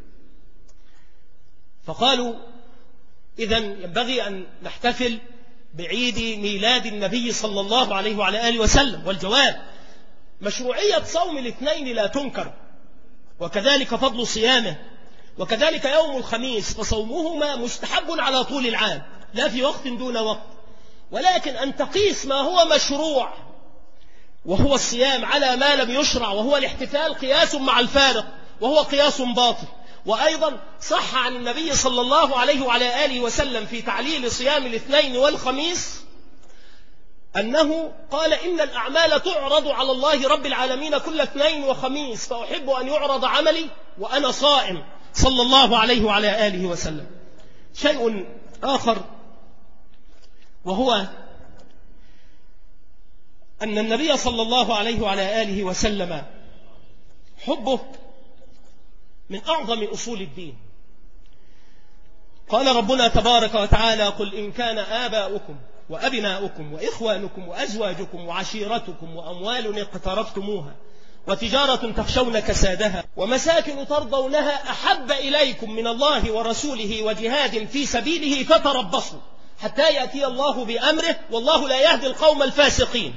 فقالوا: إذن ينبغي أن نحتفل بعيد ميلاد النبي صلى الله عليه وعلى آله وسلم. والجواب: مشروعية صوم الاثنين لا تنكر، وكذلك فضل صيامه، وكذلك يوم الخميس، فصومهما مستحب على طول العام لا في وقت دون وقت، ولكن أن تقيس ما هو مشروع وهو الصيام على ما لم يشرع وهو الاحتفال قياس مع الفارق، وهو قياس باطل. وأيضا صح عن النبي صلى الله عليه وعلى آله وسلم في تعليل صيام الاثنين والخميس أنه قال: إن الأعمال تعرض على الله رب العالمين كل اثنين وخميس، فأحب أن يعرض عملي وأنا صائم، صلى الله عليه وعلى آله وسلم. شيء آخر وهو أن النبي صلى الله عليه وعلى آله وسلم حبه من أعظم أصول الدين. قال ربنا تبارك وتعالى: قل إن كان آباؤكم وأبناؤكم وإخوانكم وأزواجكم وعشيرتكم وأموال اقترفتموها وتجارة تخشون كسادها ومساكن ترضونها أحب إليكم من الله ورسوله وجهاد في سبيله فتربصوا حتى يأتي الله بأمره والله لا يهدي القوم الفاسقين.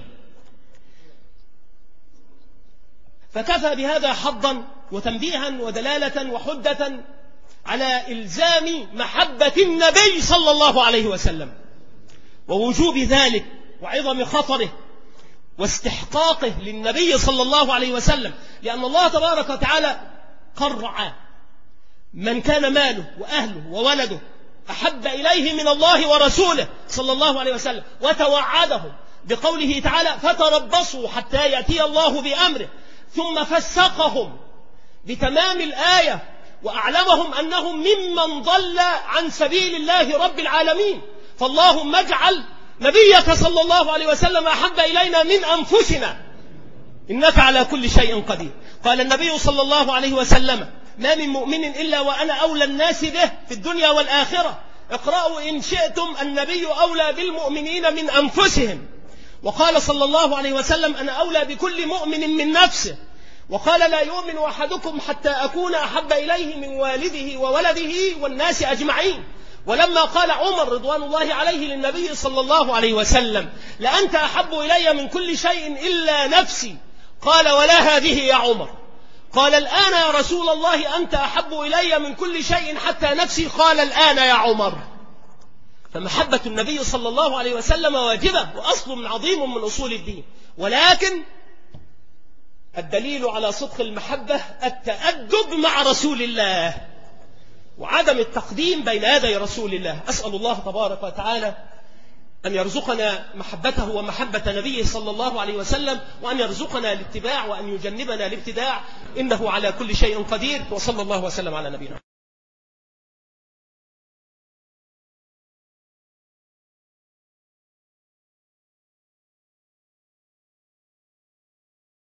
فكفى بهذا حظا وتنبيها ودلالة وحدة على إلزام محبة النبي صلى الله عليه وسلم ووجوب ذلك وعظم خطره واستحقاقه للنبي صلى الله عليه وسلم، لأن الله تبارك وتعالى قرع من كان ماله وأهله وولده أحب إليه من الله ورسوله صلى الله عليه وسلم، وتوعدهم بقوله تعالى فتربصوا حتى يأتي الله بأمره، ثم فسقهم بتمام الآية وأعلمهم أنهم ممن ضل عن سبيل الله رب العالمين. فاللهم اجعل نبيك صلى الله عليه وسلم أحب إلينا من أنفسنا إنك على كل شيء قدير. قال النبي صلى الله عليه وسلم ما من مؤمن إلا وأنا أولى الناس به في الدنيا والآخرة. اقرأوا إن شئتم النبي أولى بالمؤمنين من أنفسهم. وقال صلى الله عليه وسلم أنا أولى بكل مؤمن من نفسه. وقال لا يؤمن أحدكم حتى أكون أحب إليه من والده وولده والناس أجمعين. ولما قال عمر رضوان الله عليه للنبي صلى الله عليه وسلم لأنت أحب إلي من كل شيء إلا نفسي، قال ولا هذه يا عمر. قال الآن يا رسول الله أنت أحب إلي من كل شيء حتى نفسي، قال الآن يا عمر. فمحبة النبي صلى الله عليه وسلم واجبة وأصل من عظيم من أصول الدين، ولكن الدليل على صدق المحبة التأدب مع رسول الله وعدم التقديم بين يدي رسول الله. أسأل الله تبارك وتعالى أن يرزقنا محبته ومحبة نبيه صلى الله عليه وسلم، وأن يرزقنا الاتباع وأن يجنبنا الابتداع، إنه على كل شيء قدير. وصلى الله وسلم على نبينا.